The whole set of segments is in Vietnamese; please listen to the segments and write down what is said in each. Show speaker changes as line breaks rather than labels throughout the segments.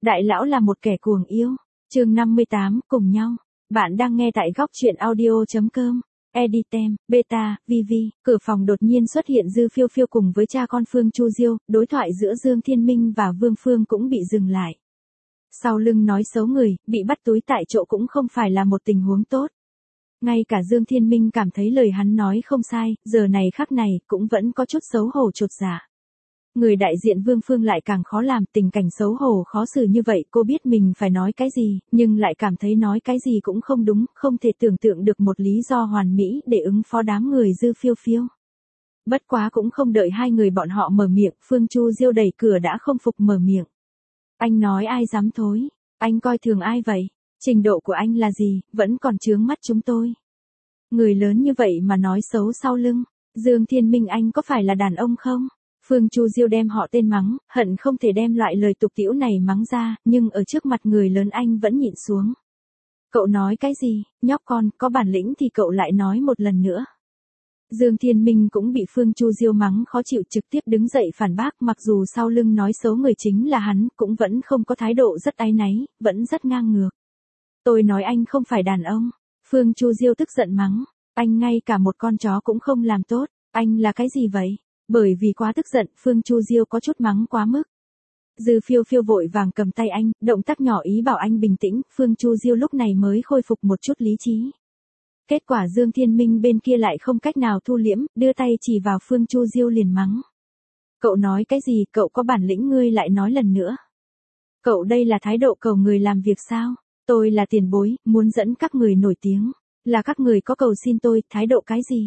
Đại lão là một kẻ cuồng yêu. Chương 58, cùng nhau. Bạn đang nghe tại góc truyện audio.com. Editem, Beta, VV. Cửa phòng đột nhiên xuất hiện Dư Phiêu Phiêu cùng với cha con Phương Chu Diêu, đối thoại giữa Dương Thiên Minh và Vương Phương cũng bị dừng lại. Sau lưng nói xấu người, bị bắt túi tại chỗ cũng không phải là một tình huống tốt. Ngay cả Dương Thiên Minh cảm thấy lời hắn nói không sai, giờ này khắc này cũng vẫn có chút xấu hổ chột dạ. Người đại diện Vương Phương lại càng khó làm, tình cảnh xấu hổ khó xử như vậy, cô biết mình phải nói cái gì, nhưng lại cảm thấy nói cái gì cũng không đúng, không thể tưởng tượng được một lý do hoàn mỹ để ứng phó đám người Dư Phiêu Phiêu. Bất quá cũng không đợi hai người bọn họ mở miệng, Phương Chu Diêu đẩy cửa đã không phục mở miệng. Anh nói ai dám thối, anh coi thường ai vậy, trình độ của anh là gì, vẫn còn chướng mắt chúng tôi. Người lớn như vậy mà nói xấu sau lưng, Dương Thiên Minh anh có phải là đàn ông không? Phương Chu Diêu đem họ tên mắng, hận không thể đem loại lời tục tĩu này mắng ra, nhưng ở trước mặt người lớn anh vẫn nhịn xuống. Cậu nói cái gì, nhóc con, có bản lĩnh thì cậu lại nói một lần nữa. Dương Thiên Minh cũng bị Phương Chu Diêu mắng khó chịu, trực tiếp đứng dậy phản bác, mặc dù sau lưng nói xấu người chính là hắn, cũng vẫn không có thái độ rất áy náy, vẫn rất ngang ngược. Tôi nói anh không phải đàn ông. Phương Chu Diêu tức giận mắng, anh ngay cả một con chó cũng không làm tốt, anh là cái gì vậy? Bởi vì quá tức giận, Phương Chu Diêu có chút mắng quá mức. Dư Phiêu Phiêu vội vàng cầm tay anh, động tác nhỏ ý bảo anh bình tĩnh, Phương Chu Diêu lúc này mới khôi phục một chút lý trí. Kết quả Dương Thiên Minh bên kia lại không cách nào thu liễm, đưa tay chỉ vào Phương Chu Diêu liền mắng. Cậu nói cái gì, cậu có bản lĩnh ngươi lại nói lần nữa. Cậu đây là thái độ cầu người làm việc sao? Tôi là tiền bối, muốn dẫn các người nổi tiếng. Là các người có cầu xin tôi, thái độ cái gì?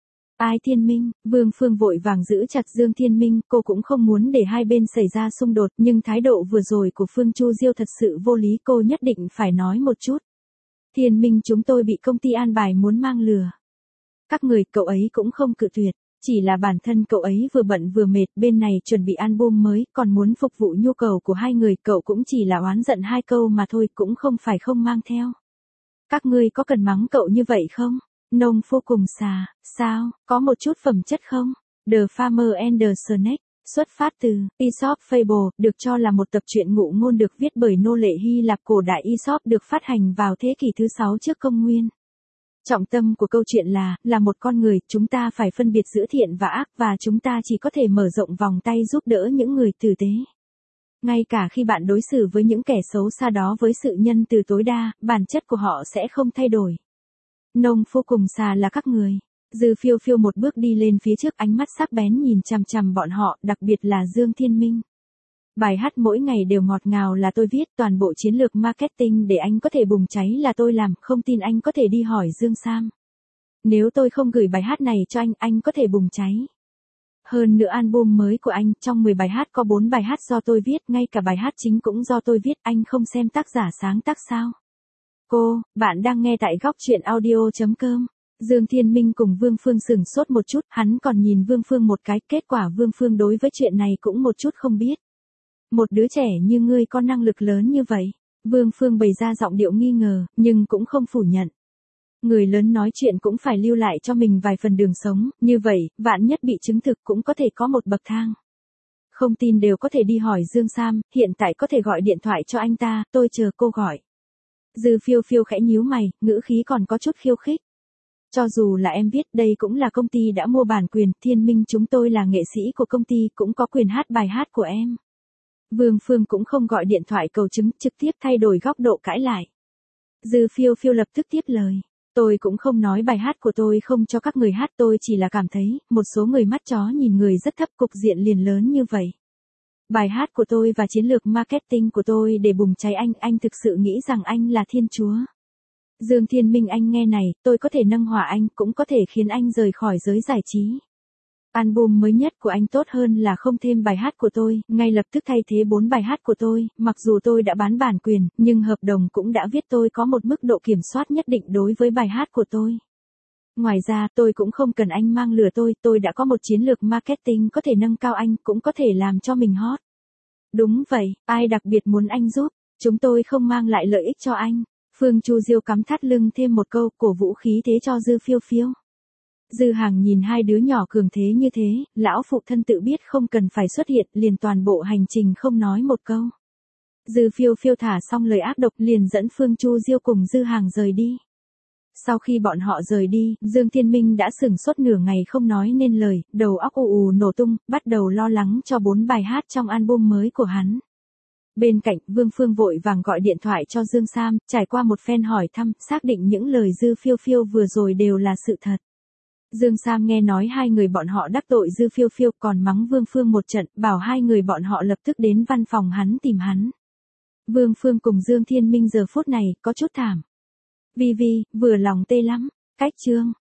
Ai Thiên Minh, Vương Phương vội vàng giữ chặt Dương Thiên Minh, cô cũng không muốn để hai bên xảy ra xung đột, nhưng thái độ vừa rồi của Phương Chu Diêu thật sự vô lý, cô nhất định phải nói một chút. Thiên Minh, chúng tôi bị công ty an bài muốn mang lừa. Các người, cậu ấy cũng không cự tuyệt, chỉ là bản thân cậu ấy vừa bận vừa mệt, bên này chuẩn bị album mới, còn muốn phục vụ nhu cầu của hai người, cậu cũng chỉ là oán giận hai câu mà thôi, cũng không phải không mang theo. Các ngươi có cần mắng cậu như vậy không? Nông vô cùng xà, sao, có một chút phẩm chất không? The Farmer and the Snake, xuất phát từ Aesop Fable, được cho là một tập truyện ngụ ngôn được viết bởi nô lệ Hy Lạp cổ đại Aesop, được phát hành vào thế kỷ thứ 6 trước công nguyên. Trọng tâm của câu chuyện là một con người, chúng ta phải phân biệt giữa thiện và ác, và chúng ta chỉ có thể mở rộng vòng tay giúp đỡ những người tử tế. Ngay cả khi bạn đối xử với những kẻ xấu xa đó với sự nhân từ tối đa, bản chất của họ sẽ không thay đổi. Nông vô cùng xà là các người. Dư Phiêu Phiêu một bước đi lên phía trước, ánh mắt sắc bén nhìn chằm chằm bọn họ, đặc biệt là Dương Thiên Minh. Bài hát mỗi ngày đều ngọt ngào là tôi viết, toàn bộ chiến lược marketing để anh có thể bùng cháy là tôi làm, không tin anh có thể đi hỏi Dương Sam. Nếu tôi không gửi bài hát này cho anh có thể bùng cháy. Hơn nữa album mới của anh, trong 10 bài hát có 4 bài hát do tôi viết, ngay cả bài hát chính cũng do tôi viết, anh không xem tác giả sáng tác sao? Bạn đang nghe tại góc truyện audio.com. Dương Thiên Minh cùng Vương Phương sửng sốt một chút, hắn còn nhìn Vương Phương một cái, kết quả Vương Phương đối với chuyện này cũng một chút không biết. Một đứa trẻ như ngươi có năng lực lớn như vậy? Vương Phương bày ra giọng điệu nghi ngờ, nhưng cũng không phủ nhận. Người lớn nói chuyện cũng phải lưu lại cho mình vài phần đường sống, như vậy, vạn nhất bị chứng thực cũng có thể có một bậc thang. Không tin đều có thể đi hỏi Dương Sam, hiện tại có thể gọi điện thoại cho anh ta, tôi chờ cô gọi. Dư Phiêu Phiêu khẽ nhíu mày, ngữ khí còn có chút khiêu khích. Cho dù là em viết, đây cũng là công ty đã mua bản quyền, Thiên Minh chúng tôi là nghệ sĩ của công ty, cũng có quyền hát bài hát của em. Vương Phương cũng không gọi điện thoại cầu chứng, trực tiếp thay đổi góc độ cãi lại. Dư Phiêu Phiêu lập tức tiếp lời. Tôi cũng không nói bài hát của tôi không cho các người hát, tôi chỉ là cảm thấy, một số người mắt chó nhìn người rất thấp, cục diện liền lớn như vậy. Bài hát của tôi và chiến lược marketing của tôi để bùng cháy anh thực sự nghĩ rằng anh là thiên chúa. Dương Thiên Minh, anh nghe này, tôi có thể nâng hỏa anh, cũng có thể khiến anh rời khỏi giới giải trí. Album mới nhất của anh tốt hơn là không thêm bài hát của tôi, ngay lập tức thay thế 4 bài hát của tôi, mặc dù tôi đã bán bản quyền, nhưng hợp đồng cũng đã viết tôi có một mức độ kiểm soát nhất định đối với bài hát của tôi. Ngoài ra, tôi cũng không cần anh mang lừa tôi đã có một chiến lược marketing có thể nâng cao anh, cũng có thể làm cho mình hot. Đúng vậy, ai đặc biệt muốn anh giúp, chúng tôi không mang lại lợi ích cho anh. Phương Chu Diêu cắm thắt lưng thêm một câu, cổ vũ khí thế cho Dư Phiêu Phiêu. Dư Hàng nhìn hai đứa nhỏ cường thế như thế, lão phụ thân tự biết không cần phải xuất hiện, liền toàn bộ hành trình không nói một câu. Dư Phiêu Phiêu thả xong lời ác độc liền dẫn Phương Chu Diêu cùng Dư Hàng rời đi. Sau khi bọn họ rời đi, Dương Thiên Minh đã sửng sốt nửa ngày không nói nên lời, đầu óc ù ù nổ tung, bắt đầu lo lắng cho 4 bài hát trong album mới của hắn. Bên cạnh, Vương Phương vội vàng gọi điện thoại cho Dương Sam, trải qua một phen hỏi thăm, xác định những lời Dư Phiêu Phiêu vừa rồi đều là sự thật. Dương Sam nghe nói hai người bọn họ đắc tội Dư Phiêu Phiêu còn mắng Vương Phương một trận, bảo hai người bọn họ lập tức đến văn phòng hắn tìm hắn. Vương Phương cùng Dương Thiên Minh giờ phút này có chút thảm. Vi Vi, vừa lòng tê lắm, cách chương.